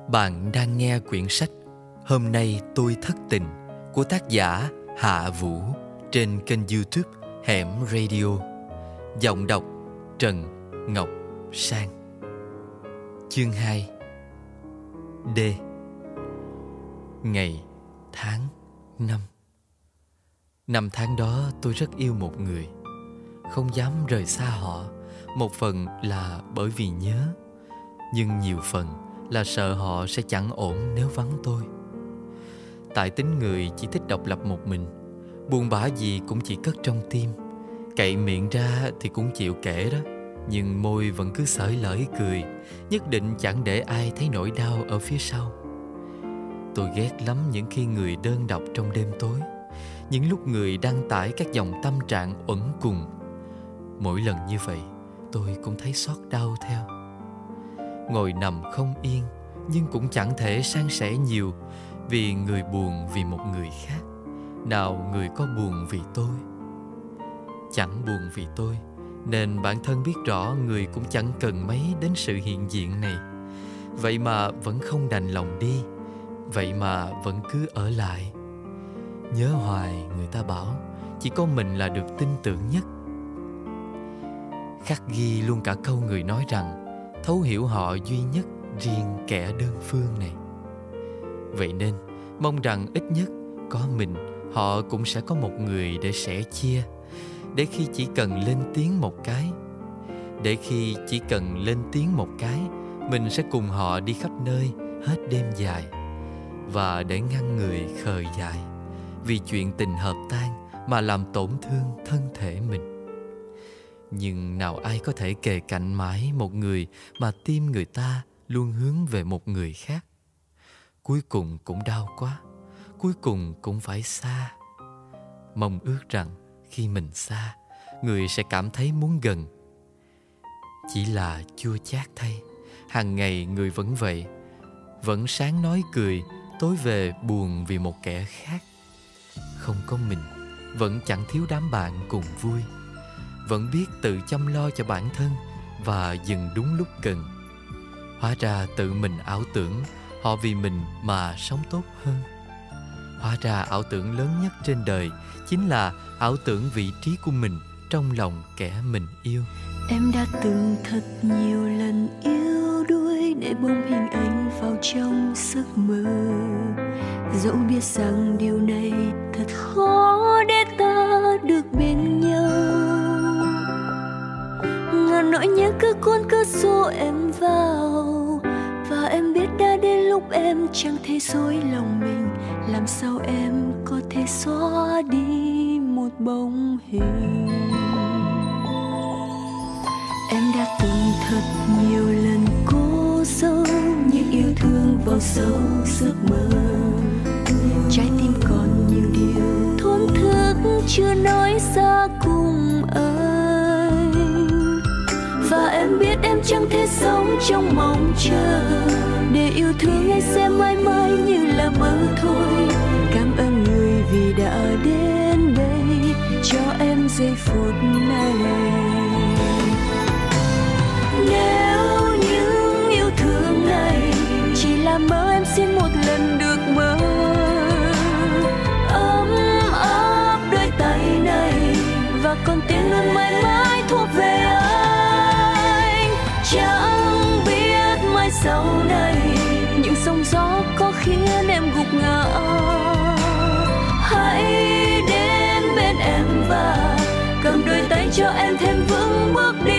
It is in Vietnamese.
Bạn đang nghe quyển sách Hôm nay tôi thất tình của tác giả Hạ Vũ trên kênh YouTube Hẻm Radio. Giọng đọc Trần Ngọc Sang. Chương 2. D. Ngày, tháng, năm. Năm tháng đó tôi rất yêu một người, không dám rời xa họ. Một phần là bởi vì nhớ, nhưng nhiều phần là sợ họ sẽ chẳng ổn nếu vắng tôi. Tại tính người chỉ thích độc lập một mình, buồn bã gì cũng chỉ cất trong tim. Cậy miệng ra thì cũng chịu kể đó, nhưng môi vẫn cứ xởi lởi cười, nhất định chẳng để ai thấy nỗi đau ở phía sau. Tôi ghét lắm những khi người đơn độc trong đêm tối, những lúc người đăng tải các dòng tâm trạng uẩn cùng. Mỗi lần như vậy, tôi cũng thấy xót đau theo. Ngồi nằm không yên, nhưng cũng chẳng thể san sẻ nhiều, vì người buồn vì một người khác. Nào người có buồn vì tôi? Chẳng buồn vì tôi, nên bản thân biết rõ người cũng chẳng cần mấy đến sự hiện diện này. Vậy mà vẫn không đành lòng đi, vậy mà vẫn cứ ở lại. Nhớ hoài người ta bảo chỉ có mình là được tin tưởng nhất. Khắc ghi luôn cả câu người nói rằng thấu hiểu họ duy nhất riêng kẻ đơn phương này. Vậy nên mong rằng ít nhất có mình, họ cũng sẽ có một người để sẻ chia. Để khi chỉ cần lên tiếng một cái, mình sẽ cùng họ đi khắp nơi hết đêm dài. Và để ngăn người khờ dại vì chuyện tình hợp tan mà làm tổn thương thân thể mình. Nhưng nào ai có thể kề cạnh mãi một người mà tim người ta luôn hướng về một người khác. Cuối cùng cũng đau quá, cuối cùng cũng phải xa. Mong ước rằng khi mình xa, người sẽ cảm thấy muốn gần. Chỉ là chua chát thay, hàng ngày người vẫn vậy, vẫn sáng nói cười, tối về buồn vì một kẻ khác. Không có mình, vẫn chẳng thiếu đám bạn cùng vui, vẫn biết tự chăm lo cho bản thân và dừng đúng lúc cần. Hóa ra tự mình ảo tưởng họ vì mình mà sống tốt hơn. Hóa ra ảo tưởng lớn nhất trên đời chính là ảo tưởng vị trí của mình trong lòng kẻ mình yêu. Em đã từng thật nhiều lần yếu đuối để bông hình ảnh vào trong giấc mơ. Dẫu biết rằng điều này thật khó để ta được bên nhau. Ngàn nỗi nhớ cứ cuốn cứ xô em vào, và em biết đã đến lúc em chẳng thể dối lòng mình. Làm sao em có thể xóa đi một bóng hình. Em đã từng thật nhiều lần cố giấu những yêu thương vào sâu giấc mơ. Trái tim còn nhiều điều thốn thức chưa nói ra cùng anh. Và em biết em chẳng thể sống trong mong chờ, để yêu thương anh sẽ mãi mãi như là mơ thôi. Cảm ơn người vì đã đến đây cho em giây phút này. Nếu những yêu thương này chỉ là mơ, em xin một lần được mơ. Ấm áp đôi tay này và con tiếng luôn mãi mãi thuộc về anh. Chẳng biết mai sau này những sóng gió có khiến em gục ngã. Hãy đến bên em và cầm đôi tay cho em thêm vững bước đi.